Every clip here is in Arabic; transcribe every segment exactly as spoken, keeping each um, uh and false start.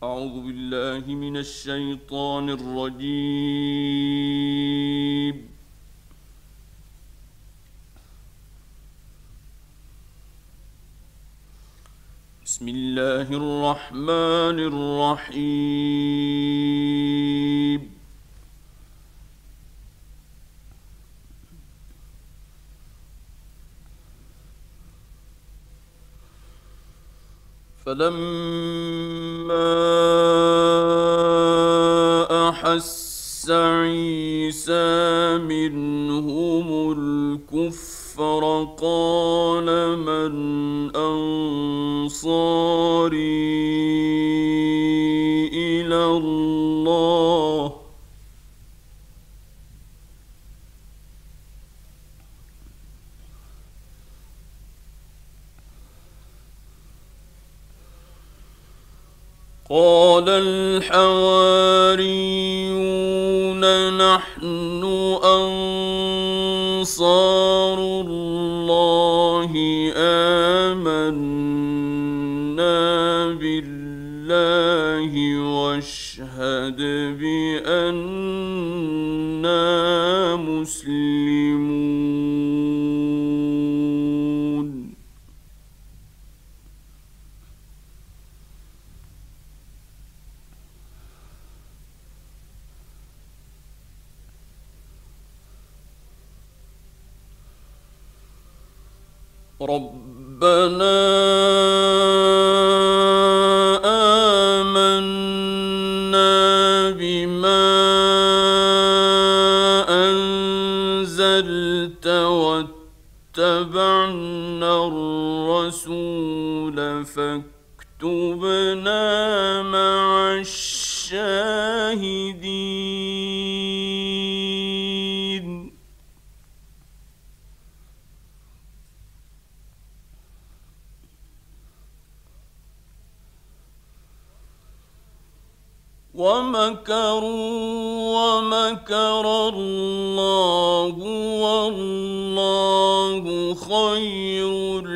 أعوذ بالله من الشيطان الرجيم. بسم الله الرحمن الرحيم. فلما أحس عيسى منهم الكفر قال من أنصاري إلى الله قال الحواريون نحن أنصار الله آمنا بالله واشهد بأننا مسلمون. ربنا آمنا بما أنزلت واتبعنا الرسول فاكتبنا مع الشاهدين. ومكروا ومكر الله والله خير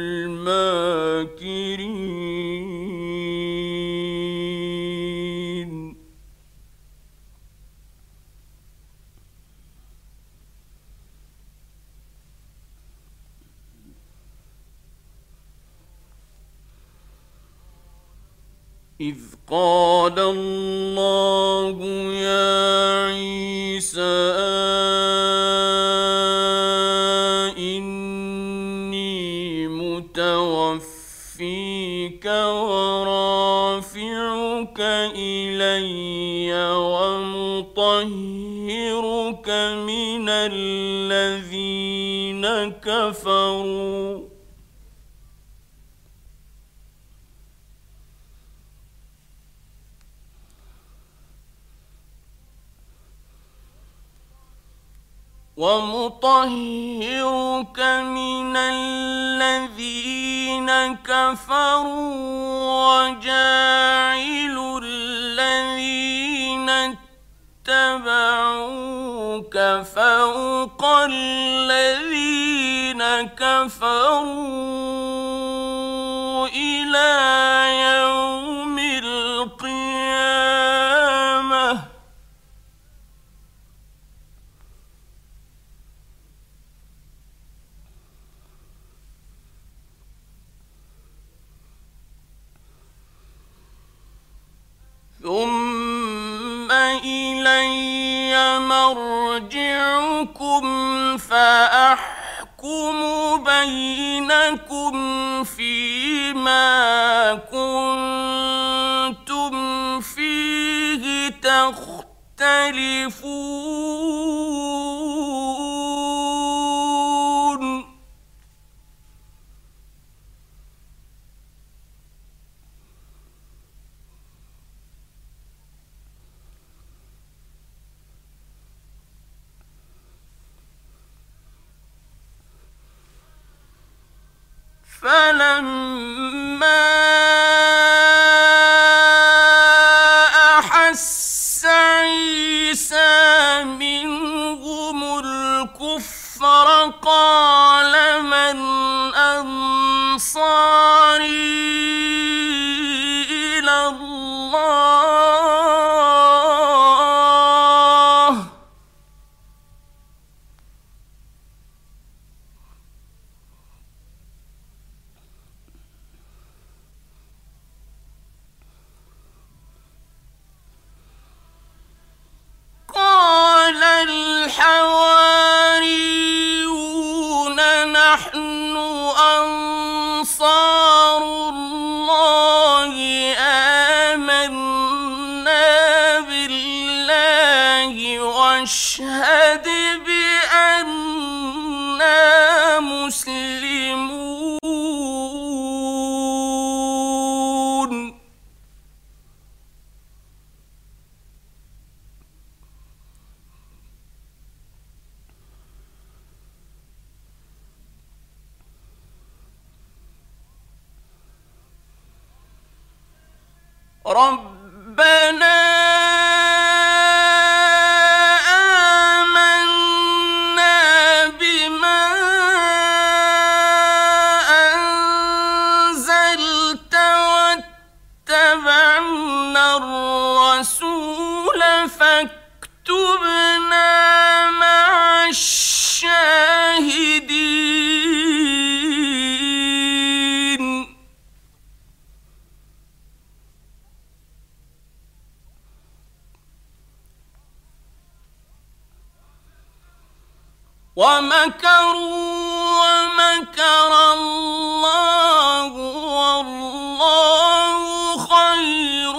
الماكرين. إذ قال الله يا عيسى إني متوفيك ورافعك إلي ومطهرك من الذين كفروا ومطهرك من الذين كفروا وجاعل الذين اتبعوك فوق الذين كفروا إلى يوم القيامة ثم إلي مرجعكم فأحكم بينكم فيما كنتم فيه تختلفون. فلما أحس عيسى منهم الكفر قال من أنصاري إلى الله ربنا آمنا بما أنزلت واتبعنا الرسول فاكتبنا مع الشاهدين. ومكروا ومكر الله والله خير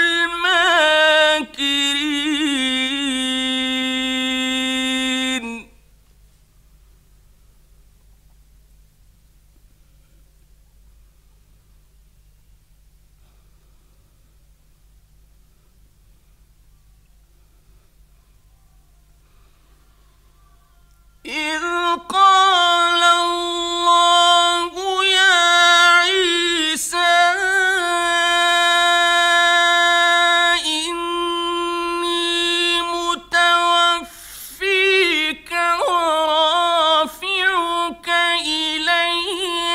الماكرين. إذ قال الله يا عيسى إني متوفيك ورافعك إلي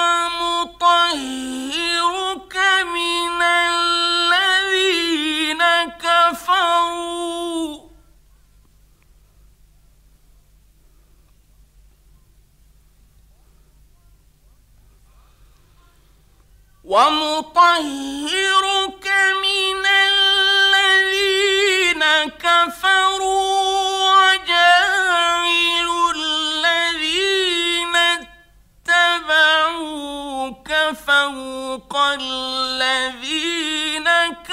ومطهرك من الذين كفروا ومطهرك من الذين كفروا وجاعل الذين اتبعوك فوق الذين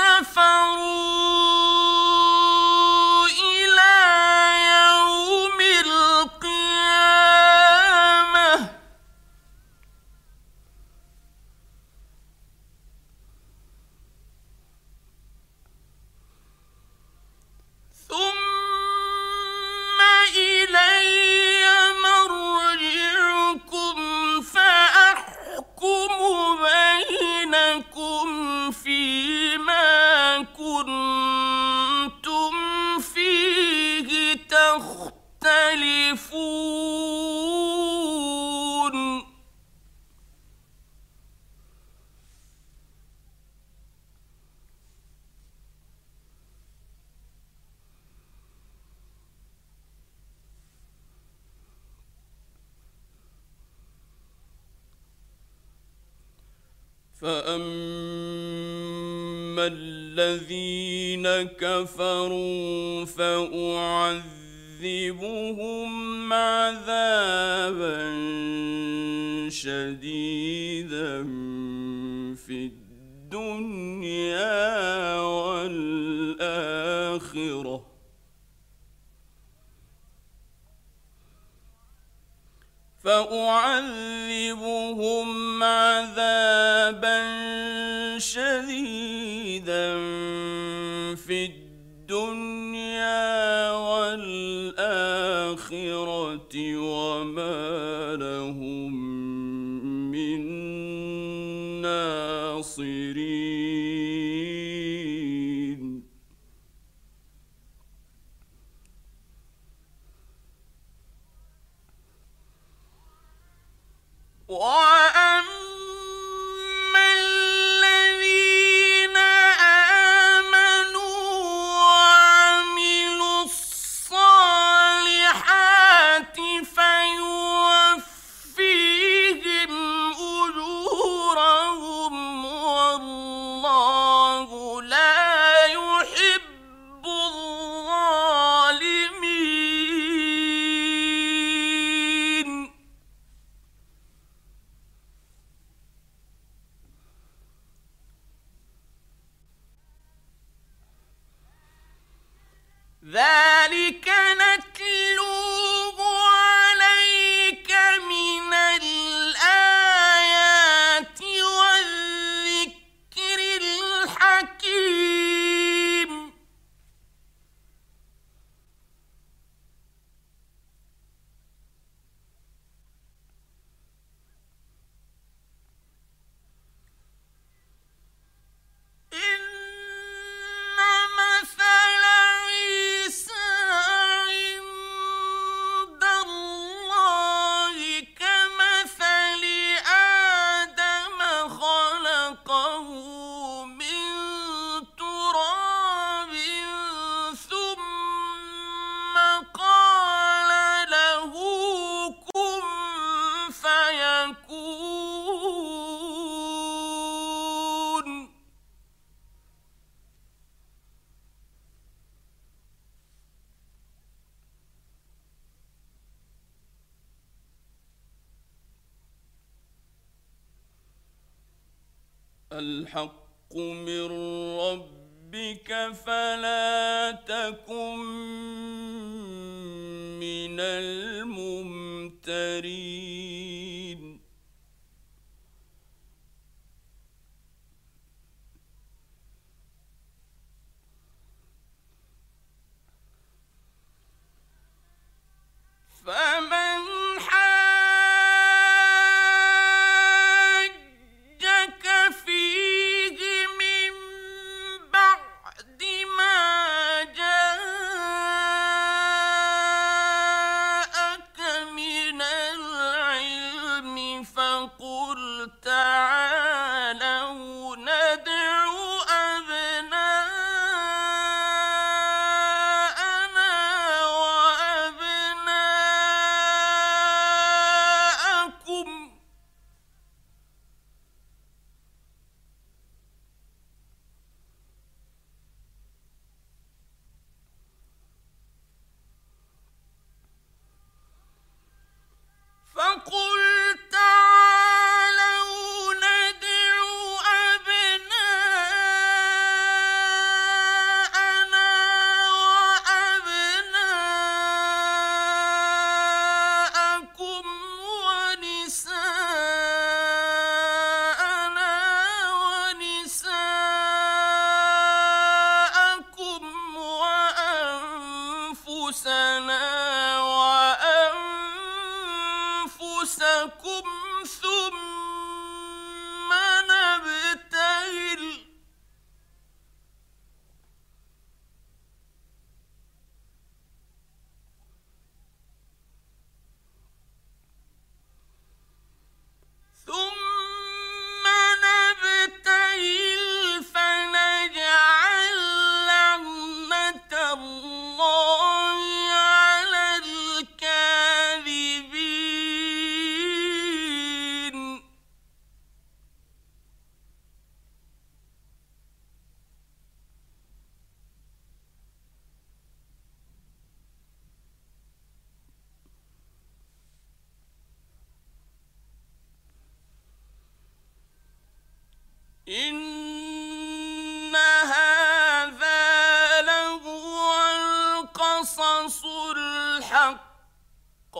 كفروا إلى يوم القيامة. ثم إلي مرجعكم فأحكم بينكم فيما كنتم فيه تختلفون. فأما الذين كفروا فأعذبهم عذابا شديدا في الدنيا والآخرة فأعذبهم عذابا شديدا في الدنيا والآخرة وما لهم من ناصرين. وأما الذين آمنوا وعملوا الصالحات فيوفيهم أجورهم والله لا يحب الظالمين. ذلك نتلوه عليك من الآيات والذكر الحكيم. إن الحق من ربك فلا تكن من الممترين فمن حاجك فيه من بعد ما جاءك من العلم فقل تعالوا ندع أبناءنا وأبناءكم فقل تعالوا ندع أبناءنا وأبناءكم ونساءنا ونساءكم وأنفسنا وأنفسكم ثم نبتهل ثم نبتهل فنجعل لعنة الله على الكاذبين إن هذا لهو القصص الحق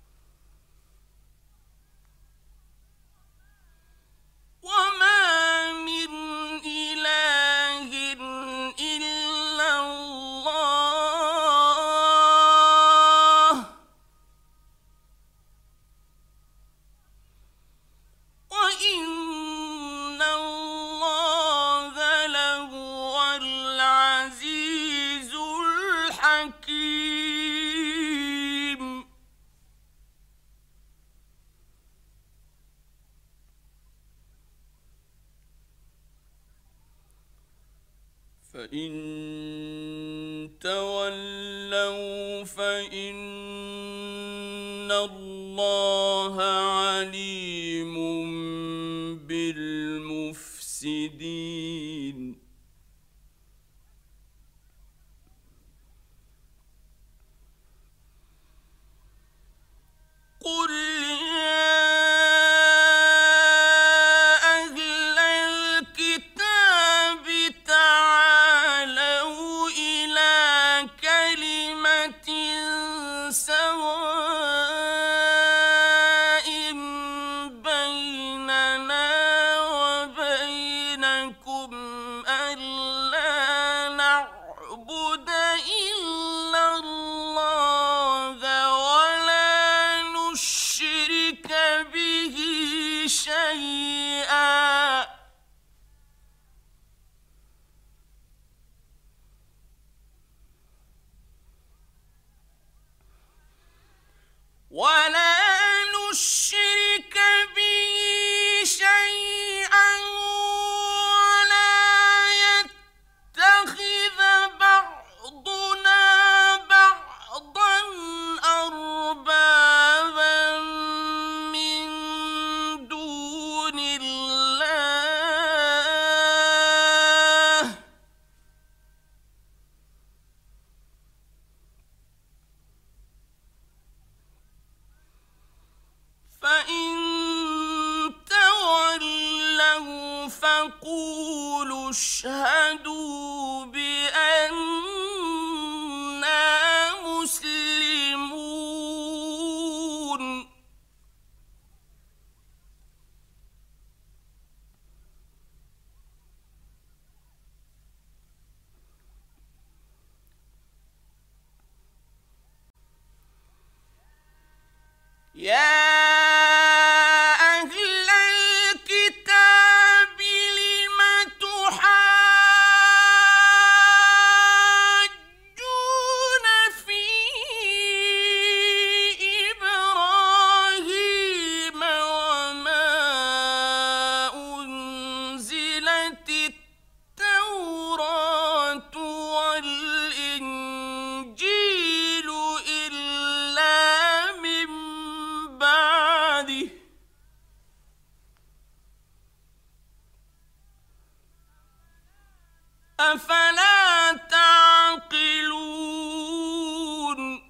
وما من إله إلا الله وإن الله لهو العزيز الحكيم فإن تولوا فإن الله عليم بالمفسدين قل يا أهل الكتاب تعالوا إلى كلمة سواء بيننا وبينكم ألا نعبد إلا الله ولا نشرك به شيئا ولا نشرك به شيئا ولا اشهدوا بأننا مسلمون يا أفلا تعقلون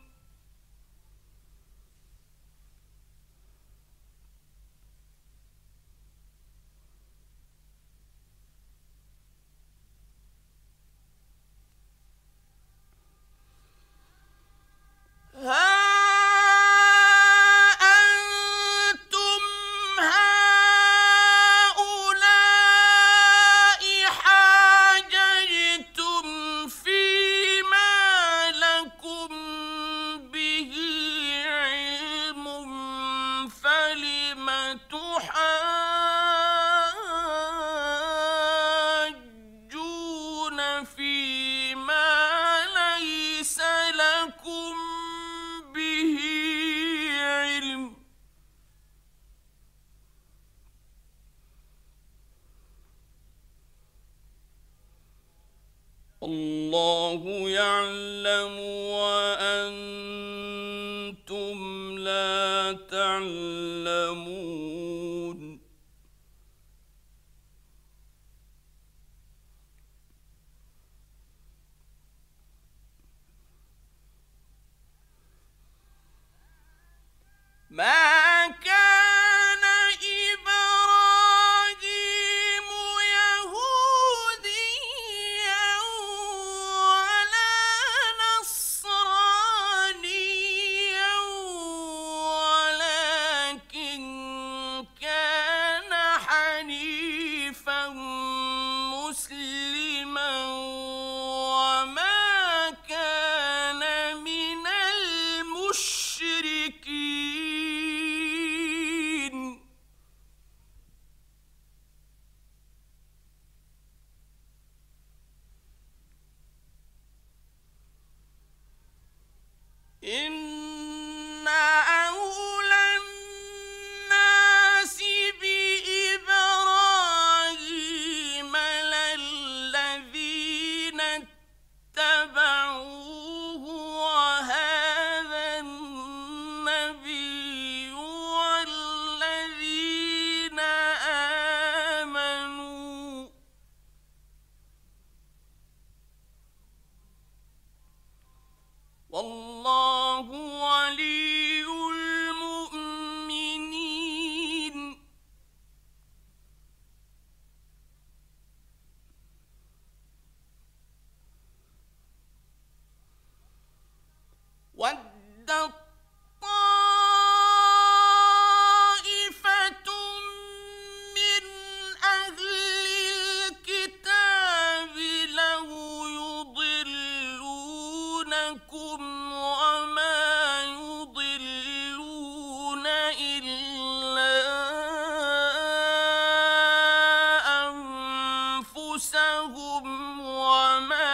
الله يعلم وأنتم لا تعلمون ما كان إبراهيم يهوديا ولا نصرانيا ولكن كان حنيفا مسلما وما كان من المشركين إن أولى الناس بإبراهيم للذين اتبعوه وهذا النبي والذين آمنوا والله ولي المؤمنين ودت طائفة من أهل الكتاب لو يضلونكم وما يضلون إلا أنفسهم وما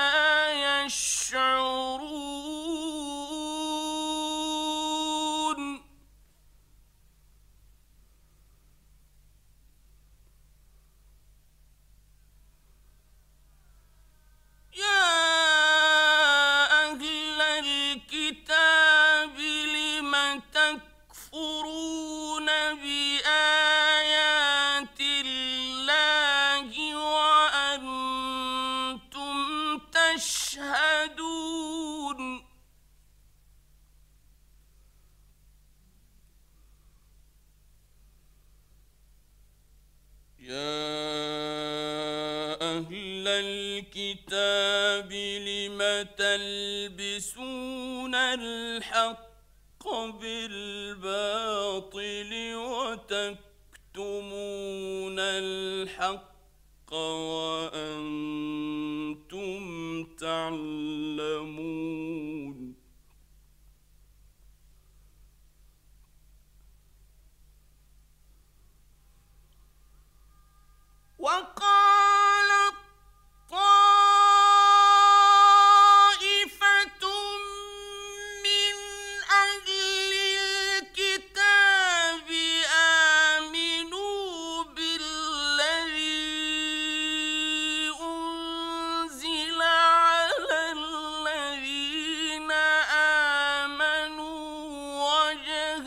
يشعرون يا أهل الكتاب لم تكفرون بآيات الله وأنتم أهل الكتاب لم تلبسون الحق بالباطل وتكتمون الحق وأنتم تعلمون وقالت طائفة من أهل الكتاب آمنوا بالذي أنزل على الذين آمنوا وجه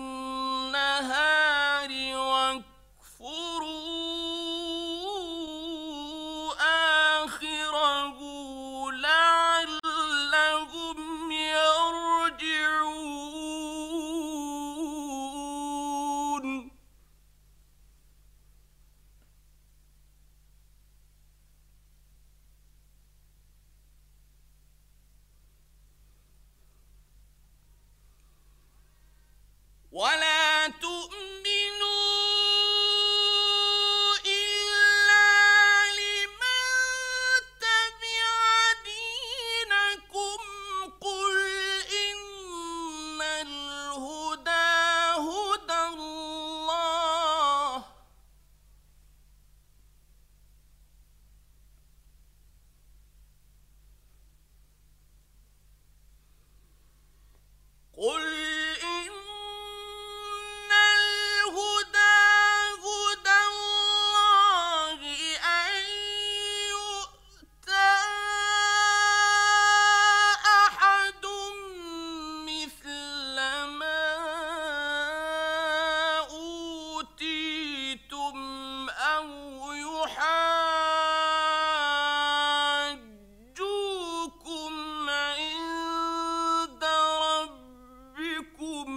النهار واكفروا آخره لعلهم يرجعون ولا تؤمنوا إلا لمن تبع دينكم قل إن الهدى هدى الله قل إن الهدى هدى الله أن يؤتى أحد مثل ما أوتيتم أو يحاجوكم عند ربكم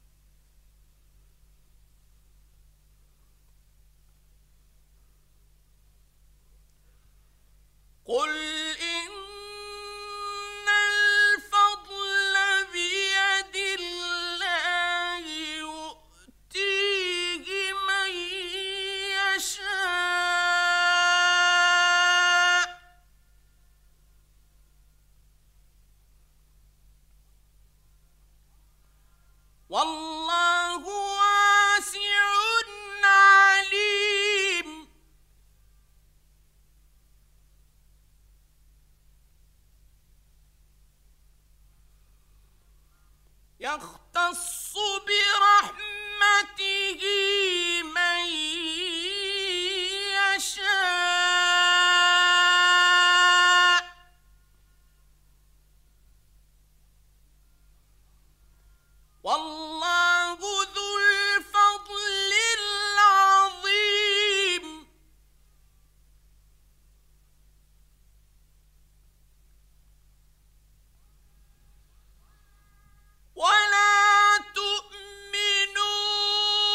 قل إن الفضل بيد الله يؤتيه من يشاء والله واسع عليم يختص برحمته من يشاء والله ذو الفضل العظيم ولا تؤمنوا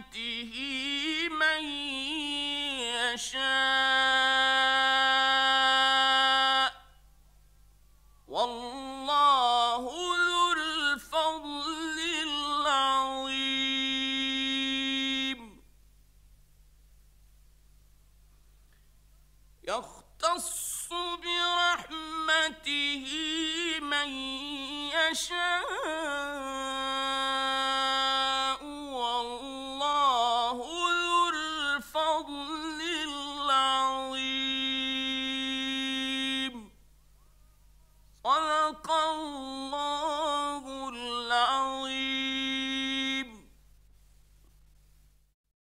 برحمته من يشاء والله ذو الفضل العظيم يختص برحمته من يشاء والله ذو الفضل العظيم صدق الله